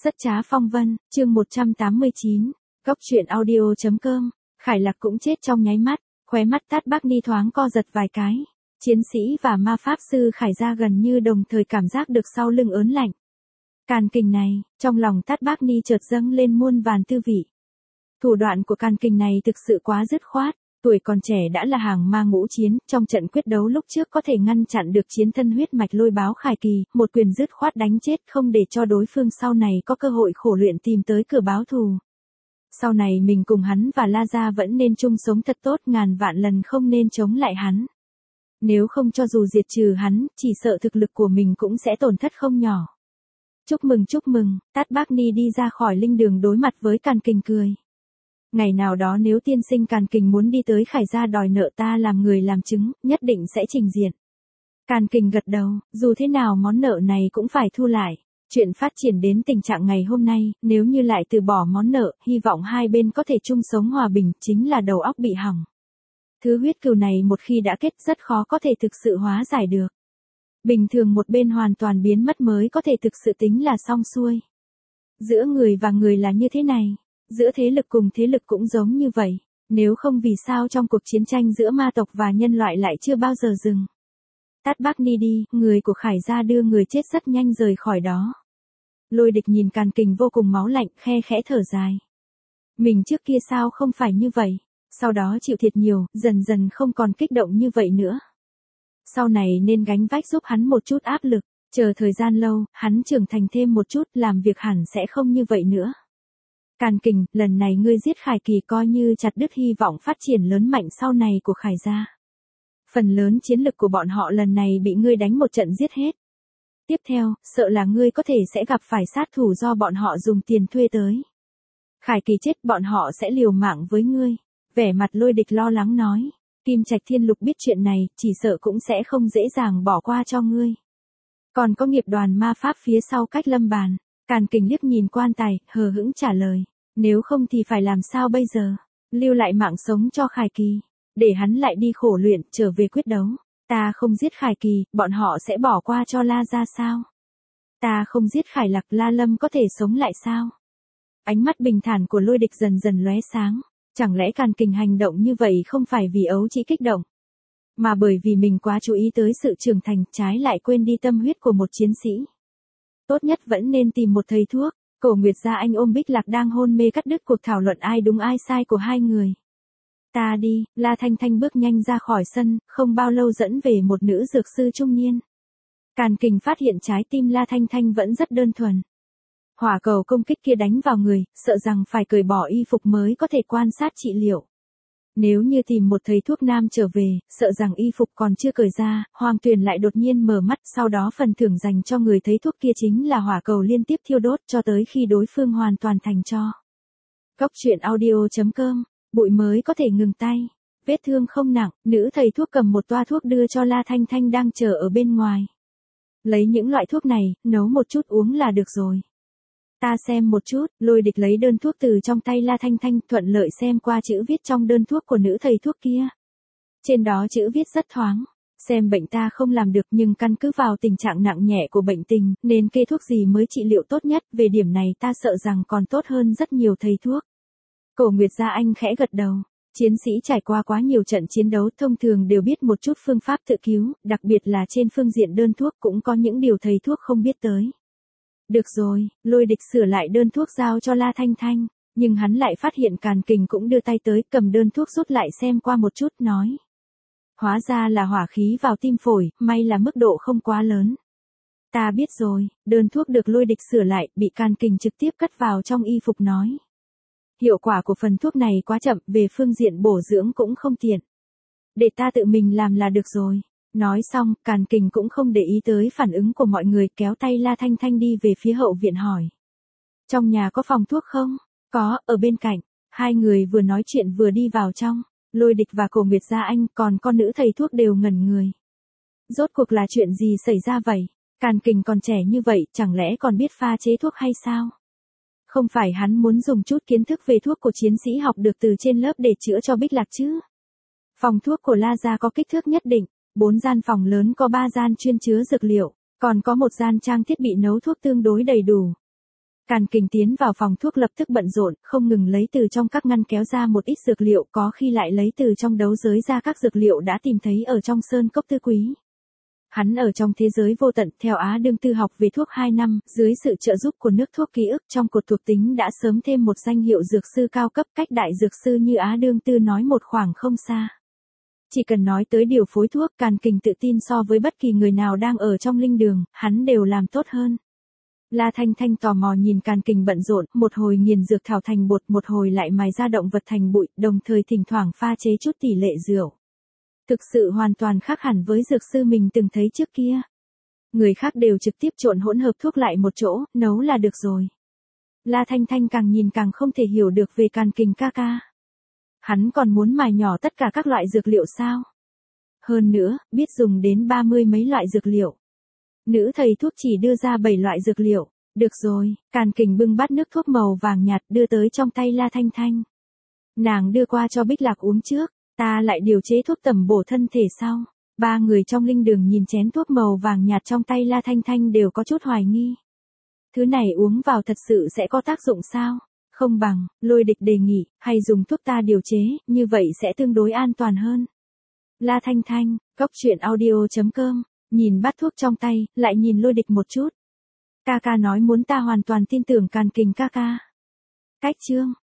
Rất trá phong vân, chương 189, góc truyện audio.com, Khải Lạc cũng chết trong nháy mắt, khóe mắt Tát Bác Ni thoáng co giật vài cái. Chiến sĩ và ma pháp sư Khải gia gần như đồng thời cảm giác được sau lưng ớn lạnh. Càn Kình này, trong lòng Tát Bác Ni chợt dâng lên muôn vàn tư vị. Thủ đoạn của Càn Kình này thực sự quá dứt khoát, tuổi còn trẻ đã là hàng ma ngũ chiến, trong trận quyết đấu lúc trước có thể ngăn chặn được chiến thân huyết mạch Lôi Báo Khải Kỳ, một quyền dứt khoát đánh chết không để cho đối phương sau này có cơ hội khổ luyện tìm tới cửa báo thù. Sau này mình cùng hắn và La Gia vẫn nên chung sống thật tốt, ngàn vạn lần không nên chống lại hắn. Nếu không cho dù diệt trừ hắn, chỉ sợ thực lực của mình cũng sẽ tổn thất không nhỏ. Chúc mừng, Tát Bác Ni đi ra khỏi linh đường đối mặt với Càn Kình cười. Ngày nào đó nếu tiên sinh Càn Kình muốn đi tới Khải gia đòi nợ ta làm người làm chứng, nhất định sẽ trình diện. Càn Kình gật đầu, dù thế nào món nợ này cũng phải thu lại. Chuyện phát triển đến tình trạng ngày hôm nay, nếu như lại từ bỏ món nợ, hy vọng hai bên có thể chung sống hòa bình, chính là đầu óc bị hỏng. Thứ huyết cừu này một khi đã kết rất khó có thể thực sự hóa giải được. Bình thường một bên hoàn toàn biến mất mới có thể thực sự tính là xong xuôi. Giữa người và người là như thế này, giữa thế lực cùng thế lực cũng giống như vậy, nếu không vì sao trong cuộc chiến tranh giữa ma tộc và nhân loại lại chưa bao giờ dừng. Tát Bác Ni đi, người của Khải gia đưa người chết rất nhanh rời khỏi đó. Lôi Địch nhìn Càn Kình vô cùng máu lạnh, khe khẽ thở dài. Mình trước kia sao không phải như vậy, sau đó chịu thiệt nhiều, dần dần không còn kích động như vậy nữa. Sau này nên gánh vác giúp hắn một chút áp lực, chờ thời gian lâu, hắn trưởng thành thêm một chút, làm việc hẳn sẽ không như vậy nữa. Càn Kình, lần này ngươi giết Khải Kỳ coi như chặt đứt hy vọng phát triển lớn mạnh sau này của Khải gia. Phần lớn chiến lực của bọn họ lần này bị ngươi đánh một trận giết hết. Tiếp theo, sợ là ngươi có thể sẽ gặp phải sát thủ do bọn họ dùng tiền thuê tới. Khải Kỳ chết, bọn họ sẽ liều mạng với ngươi. Vẻ mặt Lôi Địch lo lắng nói. Kim Trạch Thiên Lục biết chuyện này, chỉ sợ cũng sẽ không dễ dàng bỏ qua cho ngươi. Còn có nghiệp đoàn ma pháp phía sau cách lâm bàn. Càn Kình liếc nhìn quan tài, hờ hững trả lời. Nếu không thì phải làm sao bây giờ? Lưu lại mạng sống cho Khải Kỳ. Để hắn lại đi khổ luyện, trở về quyết đấu. Ta không giết Khải Kỳ, bọn họ sẽ bỏ qua cho La Gia sao? Ta không giết Khải Lạc, La Lâm có thể sống lại sao? Ánh mắt bình thản của Lôi Địch dần dần lóe sáng. Chẳng lẽ Càn Kình hành động như vậy không phải vì ấu trĩ kích động, mà bởi vì mình quá chú ý tới sự trưởng thành, trái lại quên đi tâm huyết của một chiến sĩ. Tốt nhất vẫn nên tìm một thầy thuốc. Cổ Nguyệt Gia Anh ôm Bích Lạc đang hôn mê cắt đứt cuộc thảo luận ai đúng ai sai của hai người. Ta đi, La Thanh Thanh bước nhanh ra khỏi sân, không bao lâu dẫn về một nữ dược sư trung niên. Càn Kình phát hiện trái tim La Thanh Thanh vẫn rất đơn thuần. Hỏa cầu công kích kia đánh vào người, sợ rằng phải cởi bỏ y phục mới có thể quan sát trị liệu. Nếu như tìm một thầy thuốc nam trở về, sợ rằng y phục còn chưa cởi ra, Hoàng Tuyền lại đột nhiên mở mắt, sau đó phần thưởng dành cho người thầy thuốc kia chính là hỏa cầu liên tiếp thiêu đốt cho tới khi đối phương hoàn toàn thành tro. Góc truyện audio.com, bụi mới có thể ngừng tay. Vết thương không nặng, nữ thầy thuốc cầm một toa thuốc đưa cho La Thanh Thanh đang chờ ở bên ngoài. Lấy những loại thuốc này, nấu một chút uống là được rồi. Ta xem một chút, Lôi Địch lấy đơn thuốc từ trong tay La Thanh Thanh, thuận lợi xem qua chữ viết trong đơn thuốc của nữ thầy thuốc kia. Trên đó chữ viết rất thoáng. Xem bệnh ta không làm được nhưng căn cứ vào tình trạng nặng nhẹ của bệnh tình, nên kê thuốc gì mới trị liệu tốt nhất, về điểm này ta sợ rằng còn tốt hơn rất nhiều thầy thuốc. Cổ Nguyệt Gia Anh khẽ gật đầu. Chiến sĩ trải qua quá nhiều trận chiến đấu thông thường đều biết một chút phương pháp tự cứu, đặc biệt là trên phương diện đơn thuốc cũng có những điều thầy thuốc không biết tới. Được rồi, Lôi Địch sửa lại đơn thuốc giao cho La Thanh Thanh, nhưng hắn lại phát hiện Càn Kình cũng đưa tay tới, cầm đơn thuốc rút lại xem qua một chút, nói. Hóa ra là hỏa khí vào tim phổi, may là mức độ không quá lớn. Ta biết rồi, đơn thuốc được Lôi Địch sửa lại, bị Càn Kình trực tiếp cất vào trong y phục nói. Hiệu quả của phần thuốc này quá chậm, về phương diện bổ dưỡng cũng không tiện. Để ta tự mình làm là được rồi. Nói xong, Càn Kình cũng không để ý tới phản ứng của mọi người, kéo tay La Thanh Thanh đi về phía hậu viện hỏi. Trong nhà có phòng thuốc không? Có, ở bên cạnh. Hai người vừa nói chuyện vừa đi vào trong. Lôi Địch và Cổ Nguyệt Gia Anh còn con nữ thầy thuốc đều ngẩn người. Rốt cuộc là chuyện gì xảy ra vậy? Càn Kình còn trẻ như vậy, chẳng lẽ còn biết pha chế thuốc hay sao? Không phải hắn muốn dùng chút kiến thức về thuốc của chiến sĩ học được từ trên lớp để chữa cho Bích Lạc chứ? Phòng thuốc của La Gia có kích thước nhất định. 4 gian phòng lớn có 3 gian chuyên chứa dược liệu, còn có một gian trang thiết bị nấu thuốc tương đối đầy đủ. Càn Kình tiến vào phòng thuốc lập tức bận rộn, không ngừng lấy từ trong các ngăn kéo ra một ít dược liệu, có khi lại lấy từ trong đấu giới ra các dược liệu đã tìm thấy ở trong sơn cốc tư quý. Hắn ở trong thế giới vô tận theo Á Đương Tư học về thuốc 2 năm, dưới sự trợ giúp của nước thuốc ký ức trong cột thuộc tính đã sớm thêm một danh hiệu dược sư cao cấp, cách đại dược sư như Á Đương Tư nói một khoảng không xa. Chỉ cần nói tới điều phối thuốc, Càn Kình tự tin so với bất kỳ người nào đang ở trong linh đường, hắn đều làm tốt hơn. La Thanh Thanh tò mò nhìn Càn Kình bận rộn, một hồi nghiền dược thảo thành bột, một hồi lại mài ra động vật thành bụi, đồng thời thỉnh thoảng pha chế chút tỷ lệ rượu. Thực sự hoàn toàn khác hẳn với dược sư mình từng thấy trước kia. Người khác đều trực tiếp trộn hỗn hợp thuốc lại một chỗ, nấu là được rồi. La Thanh Thanh càng nhìn càng không thể hiểu được về Càn Kình ca ca. Hắn còn muốn mài nhỏ tất cả các loại dược liệu sao? Hơn nữa, biết dùng đến 30 mấy loại dược liệu. Nữ thầy thuốc chỉ đưa ra 7 loại dược liệu. Được rồi, Càn Kình bưng bát nước thuốc màu vàng nhạt đưa tới trong tay La Thanh Thanh. Nàng đưa qua cho Bích Lạc uống trước, ta lại điều chế thuốc tẩm bổ thân thể sau. Ba người trong linh đường nhìn chén thuốc màu vàng nhạt trong tay La Thanh Thanh đều có chút hoài nghi. Thứ này uống vào thật sự sẽ có tác dụng sao? Không bằng, Lôi Địch đề nghị, hay dùng thuốc ta điều chế, như vậy sẽ tương đối an toàn hơn. La Thanh Thanh, goctruyện.audio.com, nhìn bát thuốc trong tay, lại nhìn Lôi Địch một chút. Ca ca nói muốn ta hoàn toàn tin tưởng Càn Kình ca ca. Cách chương